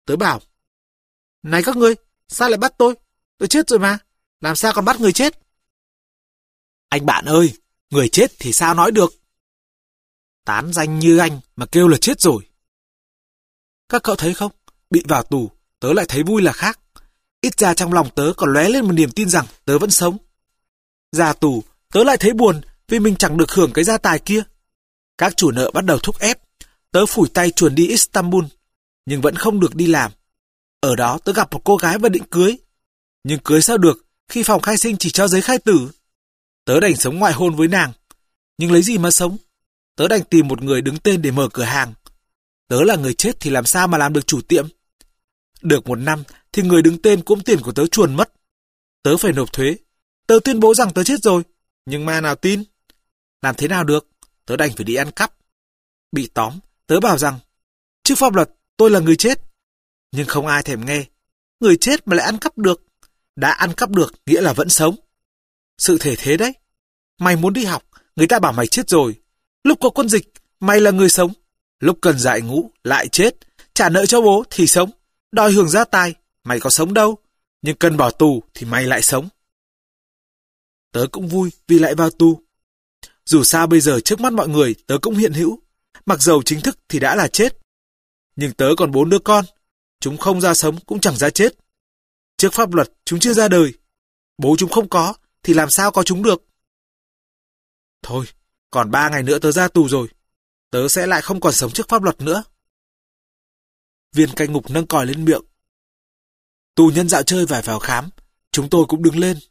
Tớ bảo, này các ngươi, sao lại bắt tôi? Tôi chết rồi mà, làm sao còn bắt người chết? Anh bạn ơi, người chết thì sao nói được? Tán danh như anh mà kêu là chết rồi. Các cậu thấy không, bị vào tù, tớ lại thấy vui là khác. Ít ra trong lòng tớ còn lóe lên một niềm tin rằng tớ vẫn sống. Ra tù, tớ lại thấy buồn vì mình chẳng được hưởng cái gia tài kia. Các chủ nợ bắt đầu thúc ép, tớ phủi tay chuồn đi Istanbul, nhưng vẫn không được đi làm. Ở đó tớ gặp một cô gái và định cưới. Nhưng cưới sao được khi phòng khai sinh chỉ cho giấy khai tử. Tớ đành sống ngoại hôn với nàng. Nhưng lấy gì mà sống? Tớ đành tìm một người đứng tên để mở cửa hàng. Tớ là người chết thì làm sao mà làm được chủ tiệm? Được một năm thì người đứng tên cũng tiền của tớ chuồn mất. Tớ phải nộp thuế. Tớ tuyên bố rằng tớ chết rồi. Nhưng ma nào tin? Làm thế nào được? Tớ đành phải đi ăn cắp. Bị tóm, tớ bảo rằng trước pháp luật tôi là người chết. Nhưng không ai thèm nghe. Người chết mà lại ăn cắp được. Đã ăn cắp được nghĩa là vẫn sống. Sự thể thế đấy. Mày muốn đi học, người ta bảo mày chết rồi. Lúc có quân dịch, mày là người sống. Lúc cần dạy ngũ, lại chết. Trả nợ cho bố thì sống. Đòi hưởng gia tài, mày có sống đâu. Nhưng cần bỏ tù thì mày lại sống. Tớ cũng vui vì lại vào tù. Dù sao bây giờ trước mắt mọi người tớ cũng hiện hữu. Mặc dầu chính thức thì đã là chết. Nhưng tớ còn bốn đứa con. Chúng không ra sống cũng chẳng ra chết. Trước pháp luật chúng chưa ra đời. Bố chúng không có thì làm sao có chúng được. Thôi, còn ba ngày nữa tớ ra tù rồi. Tớ sẽ lại không còn sống trước pháp luật nữa. Viên cai ngục nâng còi lên miệng. Tù nhân dạo chơi phải vào khám. Chúng tôi cũng đứng lên.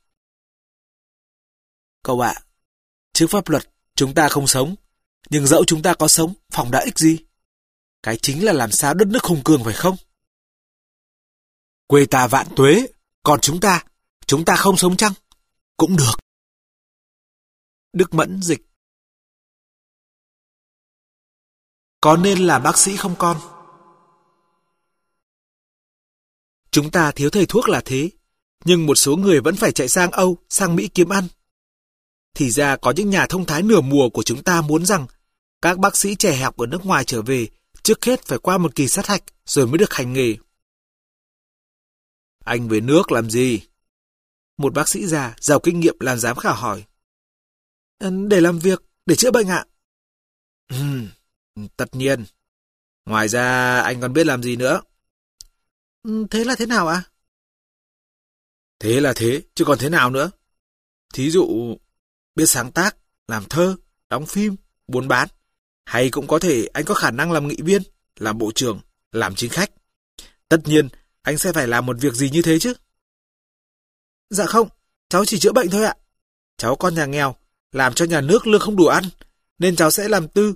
Cậu ạ, trước pháp luật chúng ta không sống. Nhưng dẫu chúng ta có sống, phòng đã ích gì? Cái chính là làm sao đất nước hùng cường phải không? Quê ta vạn tuế, còn chúng ta, chúng ta không sống chăng? Cũng được. Đức Mẫn dịch. Có nên làm bác sĩ không con? Chúng ta thiếu thầy thuốc là thế, nhưng một số người vẫn phải chạy sang Âu, sang Mỹ kiếm ăn. Thì ra có những nhà thông thái nửa mùa của chúng ta muốn rằng các bác sĩ trẻ học ở nước ngoài trở về trước hết phải qua một kỳ sát hạch rồi mới được hành nghề. Anh về nước làm gì? Một bác sĩ già, giàu kinh nghiệm làm giám khảo hỏi. Để làm việc, để chữa bệnh ạ. Ừ, tất nhiên. Ngoài ra anh còn biết làm gì nữa? Thế là thế nào ạ? Thế là thế, chứ còn thế nào nữa? Thí dụ, biết sáng tác, làm thơ, đóng phim, buôn bán. Hay cũng có thể anh có khả năng làm nghị viên, làm bộ trưởng, làm chính khách. Tất nhiên, anh sẽ phải làm một việc gì như thế chứ? Dạ không, cháu chỉ chữa bệnh thôi ạ. Cháu con nhà nghèo, làm cho nhà nước lương không đủ ăn, nên cháu sẽ làm tư.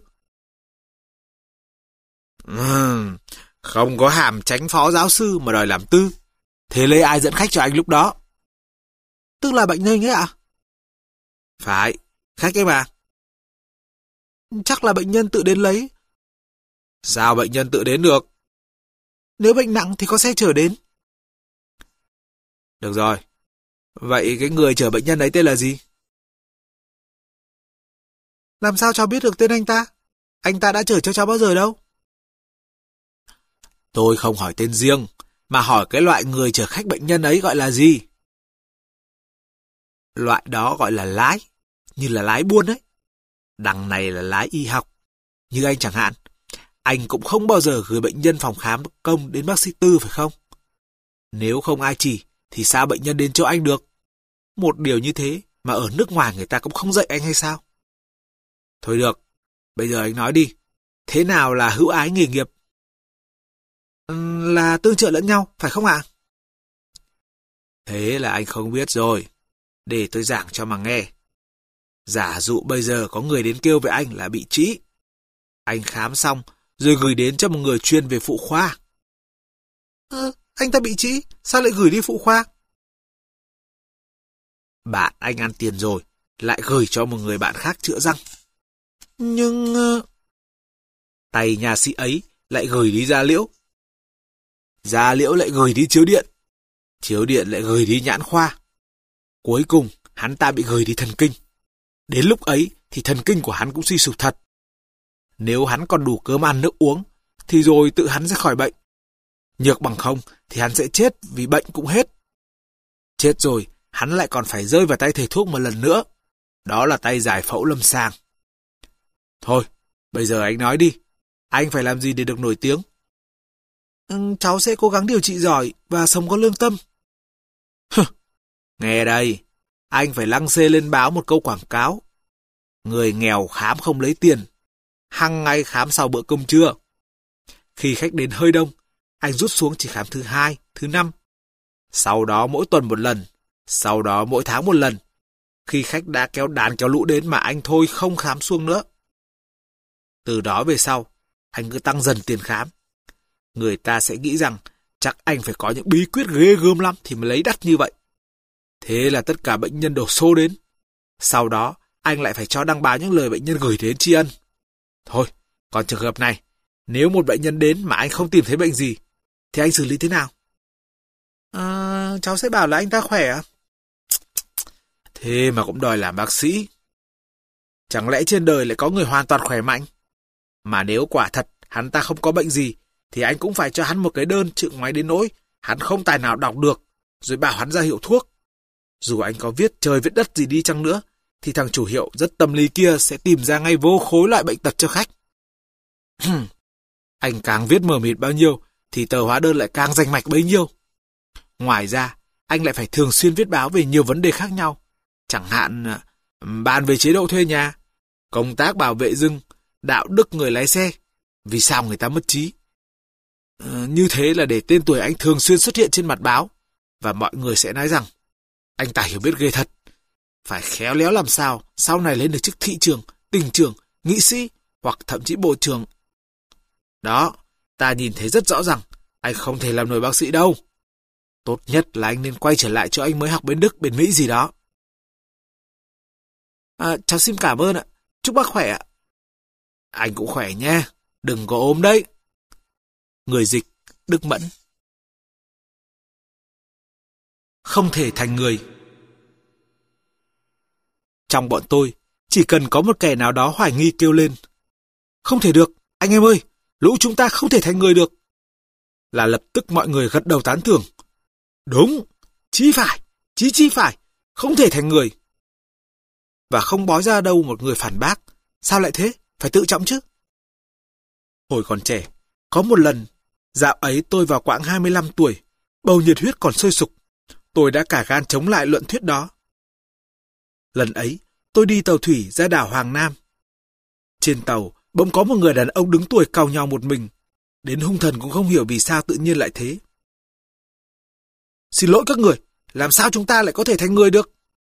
Uhm, không có hàm chánh phó giáo sư mà đòi làm tư. Thế lấy ai dẫn khách cho anh lúc đó? Tức là bệnh nhân ấy ạ? Phải, khách ấy mà. Chắc là bệnh nhân tự đến lấy. Sao bệnh nhân tự đến được? Nếu bệnh nặng thì có xe chở đến. Được rồi. Vậy cái người chở bệnh nhân ấy tên là gì? Làm sao cháu biết được tên anh ta? Anh ta đã chở cho cháu bao giờ đâu? Tôi không hỏi tên riêng, mà hỏi cái loại người chở khách bệnh nhân ấy gọi là gì? Loại đó gọi là lái, như là lái buôn ấy. Đằng này là lái y học. Như anh chẳng hạn, anh cũng không bao giờ gửi bệnh nhân phòng khám công đến bác sĩ tư phải không? Nếu không ai chỉ, thì sao bệnh nhân đến chỗ anh được? Một điều như thế mà ở nước ngoài người ta cũng không dạy anh hay sao? Thôi được, bây giờ anh nói đi. Thế nào là hữu ái nghề nghiệp? Là tương trợ lẫn nhau, phải không ạ? Thế là anh không biết rồi. Để tôi giảng cho mà nghe. Giả dụ bây giờ có người đến kêu với anh là bị trĩ. Anh khám xong, rồi gửi đến cho một người chuyên về phụ khoa. Ờ, anh ta bị trĩ, sao lại gửi đi phụ khoa? Bạn anh ăn tiền rồi, lại gửi cho một người bạn khác chữa răng. Nhưng... tay nhà sĩ ấy lại gửi đi da liễu. Da liễu lại gửi đi chiếu điện. Chiếu điện lại gửi đi nhãn khoa. Cuối cùng, hắn ta bị gửi đi thần kinh. Đến lúc ấy thì thần kinh của hắn cũng suy sụp thật. Nếu hắn còn đủ cơm ăn nước uống, thì rồi tự hắn sẽ khỏi bệnh. Nhược bằng không thì hắn sẽ chết vì bệnh cũng hết. Chết rồi, hắn lại còn phải rơi vào tay thầy thuốc một lần nữa. Đó là tay giải phẫu lâm sàng. Thôi, bây giờ anh nói đi. Anh phải làm gì để được nổi tiếng? Ừ, cháu sẽ cố gắng điều trị giỏi và sống có lương tâm. Hừ, nghe đây, anh phải lăng xê lên báo một câu quảng cáo. Người nghèo khám không lấy tiền, hăng ngay khám sau bữa cơm trưa. Khi khách đến hơi đông, anh rút xuống chỉ khám thứ hai, thứ năm. Sau đó mỗi tuần một lần, sau đó mỗi tháng một lần. Khi khách đã kéo đàn kéo lũ đến mà anh thôi không khám xuông nữa. Từ đó về sau, anh cứ tăng dần tiền khám. Người ta sẽ nghĩ rằng chắc anh phải có những bí quyết ghê gớm lắm thì mới lấy đắt như vậy. Thế là tất cả bệnh nhân đổ xô đến. Sau đó, anh lại phải cho đăng báo những lời bệnh nhân gửi đến tri ân. Thôi, còn trường hợp này, nếu một bệnh nhân đến mà anh không tìm thấy bệnh gì, thì anh xử lý thế nào? À, cháu sẽ bảo là anh ta khỏe ạ. Thế mà cũng đòi làm bác sĩ. Chẳng lẽ trên đời lại có người hoàn toàn khỏe mạnh? Mà nếu quả thật hắn ta không có bệnh gì, thì anh cũng phải cho hắn một cái đơn chữa ngoáy đến nỗi hắn không tài nào đọc được, rồi bảo hắn ra hiệu thuốc. Dù anh có viết trời viết đất gì đi chăng nữa, thì thằng chủ hiệu rất tâm lý kia sẽ tìm ra ngay vô khối loại bệnh tật cho khách. Anh càng viết mờ mịt bao nhiêu, thì tờ hóa đơn lại càng rành mạch bấy nhiêu. Ngoài ra, anh lại phải thường xuyên viết báo về nhiều vấn đề khác nhau. Chẳng hạn, bàn về chế độ thuê nhà, công tác bảo vệ rừng, đạo đức người lái xe, vì sao người ta mất trí. À, như thế là để tên tuổi anh thường xuyên xuất hiện trên mặt báo, và mọi người sẽ nói rằng, anh ta hiểu biết ghê thật. Phải khéo léo làm sao sau này lên được chức thị trưởng, tỉnh trưởng, nghị sĩ, hoặc thậm chí bộ trưởng. Đó, ta nhìn thấy rất rõ rằng anh không thể làm nổi bác sĩ đâu. Tốt nhất là anh nên quay trở lại chỗ anh mới học bên Đức, bên Mỹ gì đó. À, cháu xin cảm ơn ạ. Chúc bác khỏe ạ. Anh cũng khỏe nha. Đừng có ốm đấy. Người dịch, Đức Mẫn. Không thể thành người. Trong bọn tôi, chỉ cần có một kẻ nào đó hoài nghi kêu lên. Không thể được, anh em ơi, lũ chúng ta không thể thành người được. Là lập tức mọi người gật đầu tán thưởng. Đúng, chí phải, chí chí phải, không thể thành người. Và không bói ra đâu một người phản bác. Sao lại thế? Phải tự trọng chứ. Hồi còn trẻ, có một lần, dạo ấy tôi vào quãng hai mươi lăm tuổi, bầu nhiệt huyết còn sôi sục. Tôi đã cả gan chống lại luận thuyết đó. Lần ấy, tôi đi tàu thủy ra đảo Hoàng Nam. Trên tàu, bỗng có một người đàn ông đứng tuổi càu nhàu một mình. Đến hung thần cũng không hiểu vì sao tự nhiên lại thế. Xin lỗi các người, làm sao chúng ta lại có thể thành người được?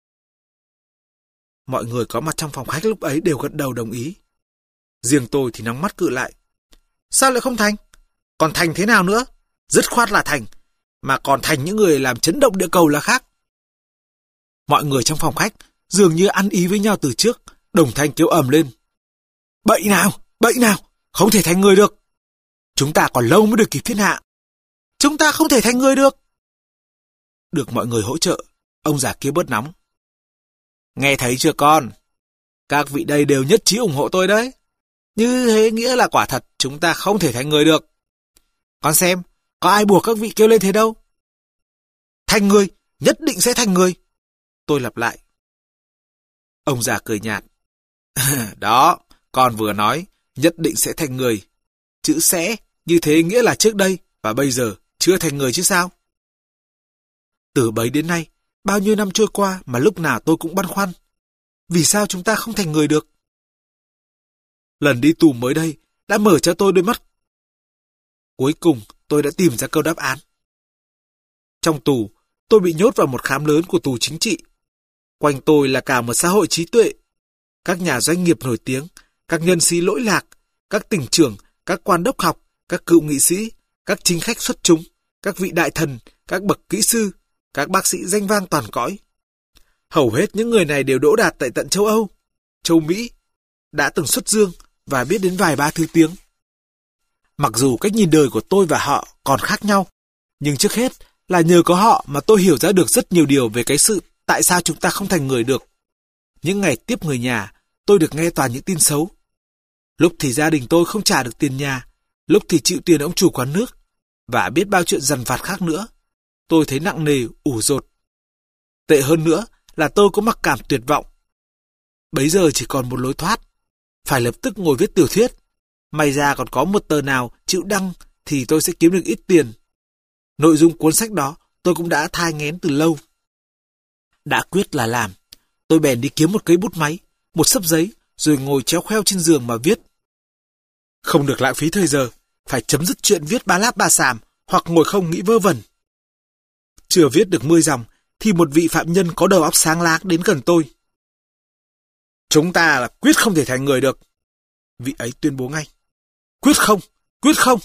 Mọi người có mặt trong phòng khách lúc ấy đều gật đầu đồng ý. Riêng tôi thì nóng mắt cự lại. Sao lại không thành? Còn thành thế nào nữa? Dứt khoát là thành, mà còn thành những người làm chấn động địa cầu là khác. Mọi người trong phòng khách dường như ăn ý với nhau từ trước, đồng thanh kêu ầm lên. Bậy nào, bậy nào, không thể thành người được. Chúng ta còn lâu mới được kịp thiên hạ. Chúng ta không thể thành người được. Được mọi người hỗ trợ, ông già kia bớt nóng. Nghe thấy chưa con? Các vị đây đều nhất trí ủng hộ tôi đấy. Như thế nghĩa là quả thật chúng ta không thể thành người được. Con xem, có ai buộc các vị kêu lên thế đâu. Thành người, nhất định sẽ thành người. Tôi lặp lại. Ông già cười nhạt. Đó, con vừa nói, nhất định sẽ thành người. Chữ sẽ, như thế nghĩa là trước đây và bây giờ chưa thành người chứ sao? Từ bấy đến nay, bao nhiêu năm trôi qua mà lúc nào tôi cũng băn khoăn. Vì sao chúng ta không thành người được? Lần đi tù mới đây đã mở cho tôi đôi mắt. Cuối cùng tôi đã tìm ra câu đáp án. Trong tù, tôi bị nhốt vào một khám lớn của tù chính trị. Quanh tôi là cả một xã hội trí tuệ. Các nhà doanh nghiệp nổi tiếng, các nhân sĩ lỗi lạc, các tỉnh trưởng, các quan đốc học, các cựu nghị sĩ, các chính khách xuất chúng, các vị đại thần, các bậc kỹ sư, các bác sĩ danh vang toàn cõi. Hầu hết những người này đều đỗ đạt tại tận châu Âu, châu Mỹ, đã từng xuất dương và biết đến vài ba thứ tiếng. Mặc dù cách nhìn đời của tôi và họ còn khác nhau, nhưng trước hết là nhờ có họ mà tôi hiểu ra được rất nhiều điều về cái sự tại sao chúng ta không thành người được. Những ngày tiếp người nhà, tôi được nghe toàn những tin xấu. Lúc thì gia đình tôi không trả được tiền nhà, lúc thì chịu tiền ông chủ quán nước. và biết bao chuyện dằn vặt khác nữa. Tôi thấy nặng nề, ủ dột. Tệ hơn nữa là tôi có mặc cảm tuyệt vọng. Bấy giờ chỉ còn một lối thoát, phải lập tức ngồi viết tiểu thuyết. May ra còn có một tờ nào chịu đăng thì tôi sẽ kiếm được ít tiền. Nội dung cuốn sách đó tôi cũng đã thai nghén từ lâu. Đã quyết là làm, tôi bèn đi kiếm một cây bút máy, một xấp giấy, rồi ngồi chéo khoeo trên giường mà viết. Không được lãng phí thời giờ, phải chấm dứt chuyện viết ba láp ba xàm hoặc ngồi không nghĩ vơ vẩn. Chưa viết được mười dòng thì một vị phạm nhân có đầu óc sáng láng đến gần tôi. Chúng ta là quyết không thể thành người được. Vị ấy tuyên bố ngay. Quyết không, quyết không.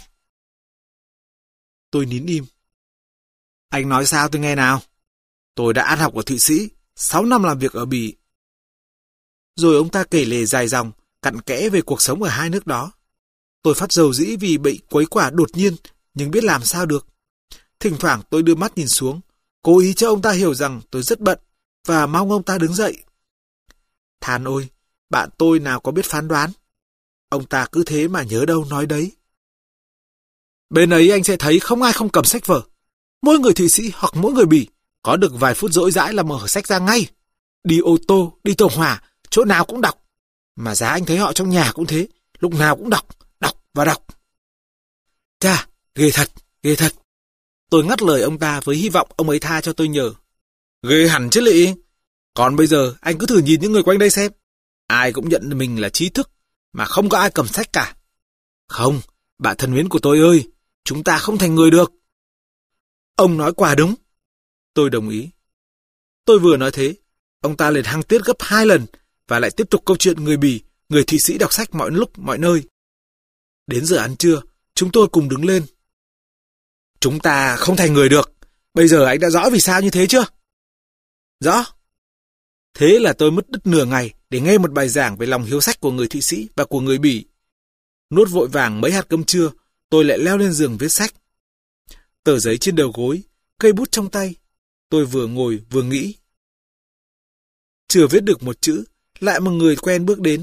Tôi nín im. Anh nói sao tôi nghe nào? Tôi đã ăn học ở Thụy Sĩ, sáu năm làm việc ở Bỉ. Rồi ông ta kể lể dài dòng, cặn kẽ về cuộc sống ở hai nước đó. Tôi phát dầu dĩ vì bị quấy quả đột nhiên, nhưng biết làm sao được. Thỉnh thoảng tôi đưa mắt nhìn xuống, cố ý cho ông ta hiểu rằng tôi rất bận, và mong ông ta đứng dậy. Than ôi, bạn tôi nào có biết phán đoán. Ông ta cứ thế mà nhớ đâu nói đấy. Bên ấy anh sẽ thấy không ai không cầm sách vở. Mỗi người Thụy Sĩ hoặc mỗi người Bỉ có được vài phút rỗi rãi là mở sách ra ngay. Đi ô tô, đi tàu hỏa, chỗ nào cũng đọc. Mà giá anh thấy họ trong nhà cũng thế, lúc nào cũng đọc, đọc và đọc. Chà, ghê thật, ghê thật. Tôi ngắt lời ông ta với hy vọng ông ấy tha cho tôi nhờ. Ghê hẳn chứ lị. Còn bây giờ anh cứ thử nhìn những người quanh đây xem. Ai cũng nhận mình là trí thức, mà không có ai cầm sách cả. Không, bạn thân mến của tôi ơi, chúng ta không thành người được. Ông nói quả đúng. Tôi đồng ý. Tôi vừa nói thế, ông ta liền hăng tiết gấp hai lần và lại tiếp tục câu chuyện người Bỉ, người Thụy Sĩ đọc sách mọi lúc, mọi nơi. Đến giờ ăn trưa, chúng tôi cùng đứng lên. Chúng ta không thành người được. Bây giờ anh đã rõ vì sao như thế chưa? Rõ. Thế là tôi mất đứt nửa ngày để nghe một bài giảng về lòng hiếu sách của người Thụy Sĩ và của người Bỉ. Nuốt vội vàng mấy hạt cơm trưa, tôi lại leo lên giường viết sách. Tờ giấy trên đầu gối, cây bút trong tay. Tôi vừa ngồi vừa nghĩ. Chưa viết được một chữ, lại một người quen bước đến.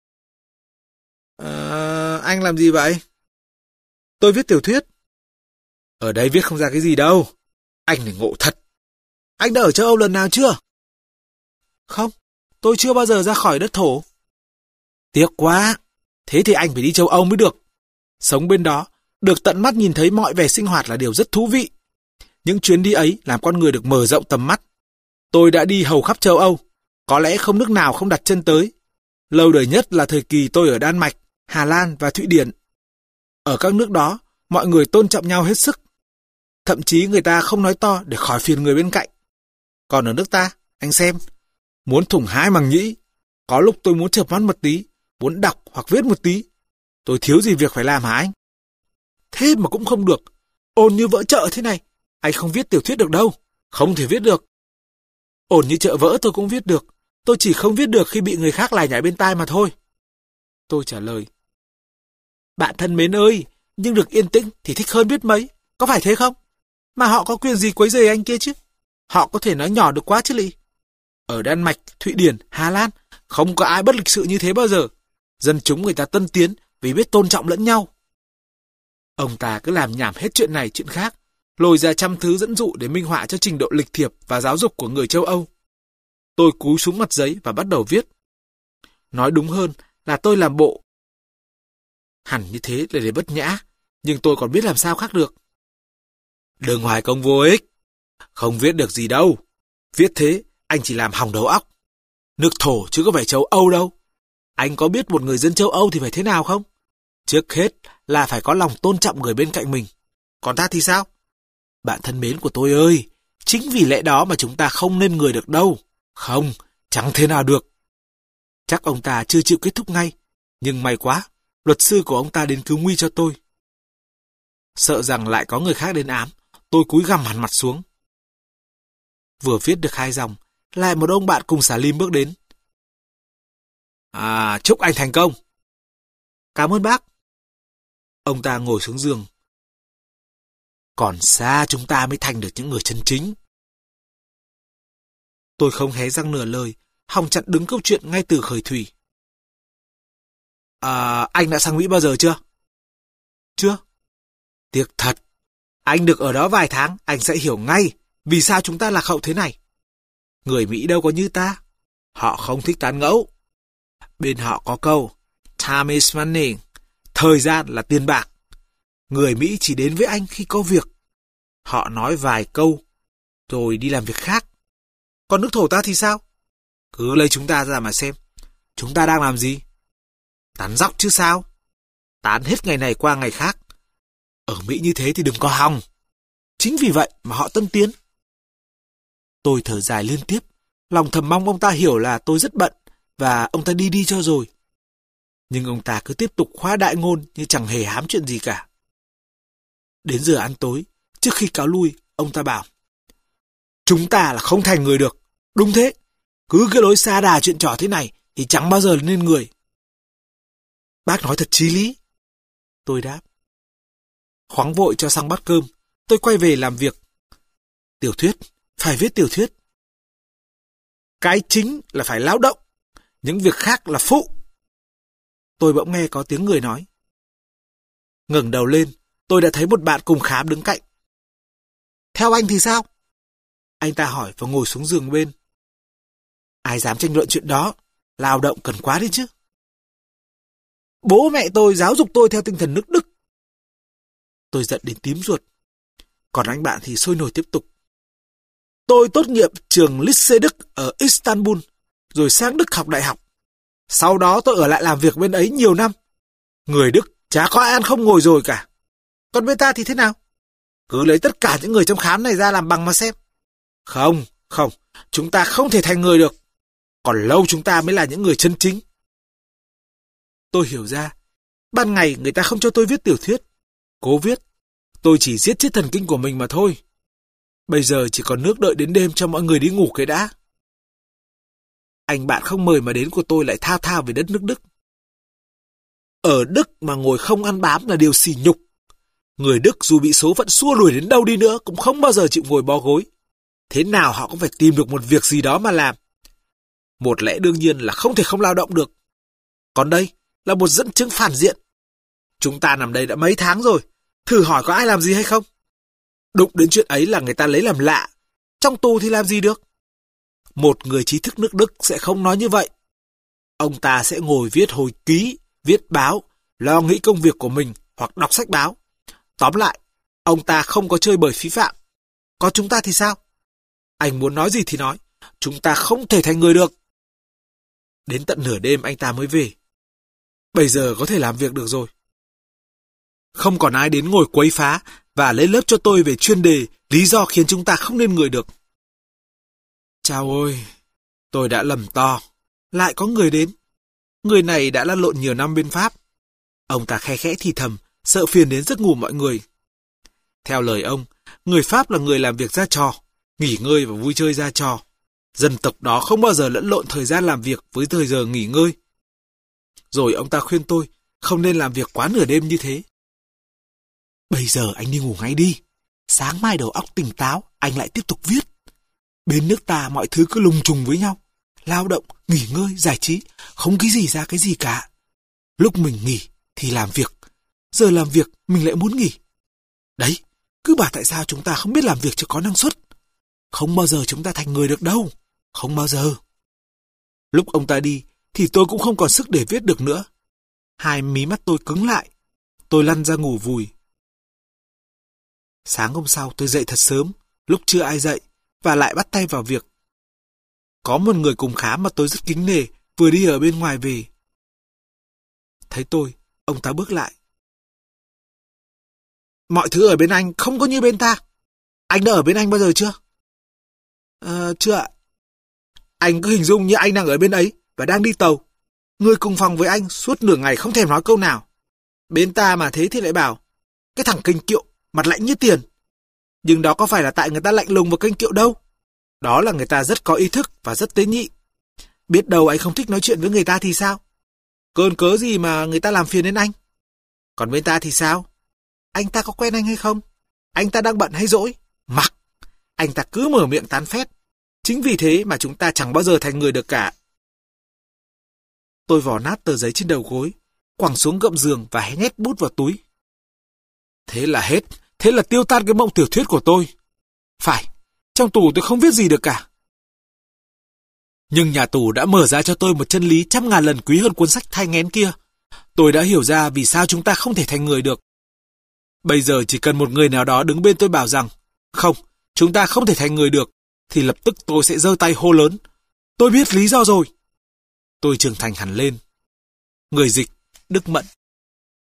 À, anh làm gì vậy? Tôi viết tiểu thuyết. Ở đây viết không ra cái gì đâu. Anh này ngộ thật. Anh đã ở châu Âu lần nào chưa? Không, tôi chưa bao giờ ra khỏi đất thổ. Tiếc quá. Thế thì anh phải đi châu Âu mới được. Sống bên đó, được tận mắt nhìn thấy mọi vẻ sinh hoạt là điều rất thú vị. Những chuyến đi ấy làm con người được mở rộng tầm mắt. Tôi đã đi hầu khắp châu Âu. Có lẽ không nước nào không đặt chân tới. Lâu đời nhất là thời kỳ tôi ở Đan Mạch, Hà Lan và Thụy Điển. Ở các nước đó, mọi người tôn trọng nhau hết sức. Thậm chí người ta không nói to để khỏi phiền người bên cạnh. Còn ở nước ta, anh xem, muốn thủng hai màng nhĩ. Có lúc tôi muốn chợp mắt một tí, muốn đọc hoặc viết một tí. Tôi thiếu gì việc phải làm hả anh? Thế mà cũng không được. Ồn như vỡ chợ thế này, anh không viết tiểu thuyết được đâu. Không thể viết được. Ồn như chợ vỡ tôi cũng viết được. Tôi chỉ không viết được khi bị người khác lải nhải bên tai mà thôi. Tôi trả lời. Bạn thân mến ơi, nhưng được yên tĩnh thì thích hơn biết mấy. Có phải thế không? Mà họ có quyền gì quấy rầy anh kia chứ? Họ có thể nói nhỏ được quá chứ lị. Ở Đan Mạch, Thụy Điển, Hà Lan, không có ai bất lịch sự như thế bao giờ. Dân chúng người ta tân tiến vì biết tôn trọng lẫn nhau. Ông ta cứ làm nhảm hết chuyện này chuyện khác, lôi ra trăm thứ dẫn dụ để minh họa cho trình độ lịch thiệp và giáo dục của người châu Âu. Tôi cúi xuống mặt giấy và bắt đầu viết. Nói đúng hơn là tôi làm bộ. Hẳn như thế là để bất nhã, nhưng tôi còn biết làm sao khác được. Đừng hoài công vô ích. Không viết được gì đâu. Viết thế, anh chỉ làm hỏng đầu óc. Nước thổ chứ có phải châu Âu đâu. Anh có biết một người dân châu Âu thì phải thế nào không? Trước hết là phải có lòng tôn trọng người bên cạnh mình. Còn ta thì sao? Bạn thân mến của tôi ơi, chính vì lẽ đó mà chúng ta không nên người được đâu. Không, chẳng thế nào được. Chắc ông ta chưa chịu kết thúc ngay, nhưng may quá, luật sư của ông ta đến cứu nguy cho tôi. Sợ rằng lại có người khác đến ám, tôi cúi gằm hẳn mặt xuống. Vừa viết được hai dòng, lại một ông bạn cùng xà lim bước đến. À, chúc anh thành công. Cảm ơn bác. Ông ta ngồi xuống giường. Còn xa chúng ta mới thành được những người chân chính. Tôi không hé răng nửa lời, hòng chặn đứng câu chuyện ngay từ khởi thủy. À, anh đã sang Mỹ bao giờ chưa? Chưa. Tiếc thật. Anh được ở đó vài tháng, anh sẽ hiểu ngay vì sao chúng ta lạc hậu thế này. Người Mỹ đâu có như ta. Họ không thích tán gẫu. Bên họ có câu Time is money. Thời gian là tiền bạc. Người Mỹ chỉ đến với anh khi có việc. Họ nói vài câu rồi đi làm việc khác. Còn nước thổ ta thì sao? Cứ lấy chúng ta ra mà xem. Chúng ta đang làm gì? Tán dóc chứ sao? Tán hết ngày này qua ngày khác. Ở Mỹ như thế thì đừng có hòng. Chính vì vậy mà họ tân tiến. Tôi thở dài liên tiếp, lòng thầm mong ông ta hiểu là tôi rất bận và ông ta đi đi cho rồi. Nhưng ông ta cứ tiếp tục khoa đại ngôn như chẳng hề hám chuyện gì cả. Đến giờ ăn tối, trước khi cáo lui, ông ta bảo: Chúng ta là không thành người được. Đúng thế, cứ cái lối xa đà chuyện trò thế này thì chẳng bao giờ nên người. Bác nói thật chí lý. Tôi đáp. Khoáng vội cho xong bát cơm, tôi quay về làm việc. Tiểu thuyết, phải viết tiểu thuyết. Cái chính là phải lao động, những việc khác là phụ. Tôi bỗng nghe có tiếng người nói. Ngẩng đầu lên, tôi đã thấy một bạn cùng khám đứng cạnh. Theo anh thì sao? Anh ta hỏi và ngồi xuống giường bên. Ai dám tranh luận chuyện đó, lao động cần quá đi chứ. Bố mẹ tôi giáo dục tôi theo tinh thần nước Đức. Tôi giận đến tím ruột. Còn anh bạn thì sôi nổi tiếp tục. Tôi tốt nghiệp trường Lycée Đức ở Istanbul, rồi sang Đức học đại học. Sau đó tôi ở lại làm việc bên ấy nhiều năm. Người Đức chả có ai ăn không ngồi rồi cả. Còn bên ta thì thế nào? Cứ lấy tất cả những người trong khám này ra làm bằng mà xem. Không, không, chúng ta không thể thành người được. Còn lâu chúng ta mới là những người chân chính. Tôi hiểu ra, ban ngày người ta không cho tôi viết tiểu thuyết. Cố viết, tôi chỉ giết chết thần kinh của mình mà thôi. Bây giờ chỉ còn nước đợi đến đêm cho mọi người đi ngủ cái đã. Anh bạn không mời mà đến của tôi lại thao thao về đất nước Đức. Ở Đức mà ngồi không ăn bám là điều sỉ nhục. Người Đức dù bị số phận xua đuổi đến đâu đi nữa cũng không bao giờ chịu ngồi bó gối. Thế nào họ cũng phải tìm được một việc gì đó mà làm. Một lẽ đương nhiên là không thể không lao động được. Còn đây là một dẫn chứng phản diện. Chúng ta nằm đây đã mấy tháng rồi, thử hỏi có ai làm gì hay không? Đụng đến chuyện ấy là người ta lấy làm lạ. Trong tù thì làm gì được? Một người trí thức nước Đức sẽ không nói như vậy. Ông ta sẽ ngồi viết hồi ký, viết báo, lo nghĩ công việc của mình hoặc đọc sách báo. Tóm lại, ông ta không có chơi bời phí phạm. Còn chúng ta thì sao? Anh muốn nói gì thì nói. Chúng ta không thể thành người được. Đến tận nửa đêm anh ta mới về. Bây giờ có thể làm việc được rồi. Không còn ai đến ngồi quấy phá và lấy lớp cho tôi về chuyên đề lý do khiến chúng ta không nên người được. Chao ôi, tôi đã lầm to. Lại có người đến. Người này đã lăn lộn nhiều năm bên Pháp. Ông ta khe khẽ thì thầm, sợ phiền đến giấc ngủ mọi người. Theo lời ông, người Pháp là người làm việc ra trò, nghỉ ngơi và vui chơi ra trò. Dân tộc đó không bao giờ lẫn lộn thời gian làm việc với thời giờ nghỉ ngơi. Rồi ông ta khuyên tôi không nên làm việc quá nửa đêm như thế. Bây giờ anh đi ngủ ngay đi. Sáng mai đầu óc tỉnh táo, anh lại tiếp tục viết. Bên nước ta mọi thứ cứ lùng trùng với nhau. Lao động, nghỉ ngơi, giải trí, không cái gì ra cái gì cả. Lúc mình nghỉ thì làm việc. Giờ làm việc mình lại muốn nghỉ. Đấy, cứ bảo tại sao chúng ta không biết làm việc cho có năng suất. Không bao giờ chúng ta thành người được đâu. Không bao giờ. Lúc ông ta đi thì tôi cũng không còn sức để viết được nữa. Hai mí mắt tôi cứng lại. Tôi lăn ra ngủ vùi. Sáng hôm sau tôi dậy thật sớm, lúc chưa ai dậy, và lại bắt tay vào việc. Có một người cùng khám mà tôi rất kính nể, vừa đi ở bên ngoài về. Thấy tôi, ông ta bước lại. Mọi thứ ở bên anh không có như bên ta. Anh đã ở bên anh bao giờ chưa? Ờ, chưa ạ. Anh cứ hình dung như anh đang ở bên ấy và đang đi tàu. Người cùng phòng với anh suốt nửa ngày không thèm nói câu nào. Bên ta mà thế thì lại bảo, cái thằng kênh kiệu, mặt lạnh như tiền. Nhưng đó có phải là tại người ta lạnh lùng và kênh kiệu đâu. Đó là người ta rất có ý thức và rất tế nhị. Biết đâu anh không thích nói chuyện với người ta thì sao? Cơn cớ gì mà người ta làm phiền đến anh? Còn bên ta thì sao? Anh ta có quen anh hay không? Anh ta đang bận hay dỗi? Mặc! Anh ta cứ mở miệng tán phét. Chính vì thế mà chúng ta chẳng bao giờ thành người được cả. Tôi vò nát tờ giấy trên đầu gối, quẳng xuống gầm giường và nhét bút vào túi. Thế là hết. Thế thế là tiêu tan cái mộng tiểu thuyết của tôi. Phải, trong tù tôi không viết gì được cả. Nhưng nhà tù đã mở ra cho tôi một chân lý trăm ngàn lần quý hơn cuốn sách thai nghén kia. Tôi đã hiểu ra vì sao chúng ta không thể thành người được. Bây giờ chỉ cần một người nào đó đứng bên tôi bảo rằng, không, chúng ta không thể thành người được, thì lập tức tôi sẽ giơ tay hô lớn. Tôi biết lý do rồi. Tôi trưởng thành hẳn lên. Người dịch, Đức Mận.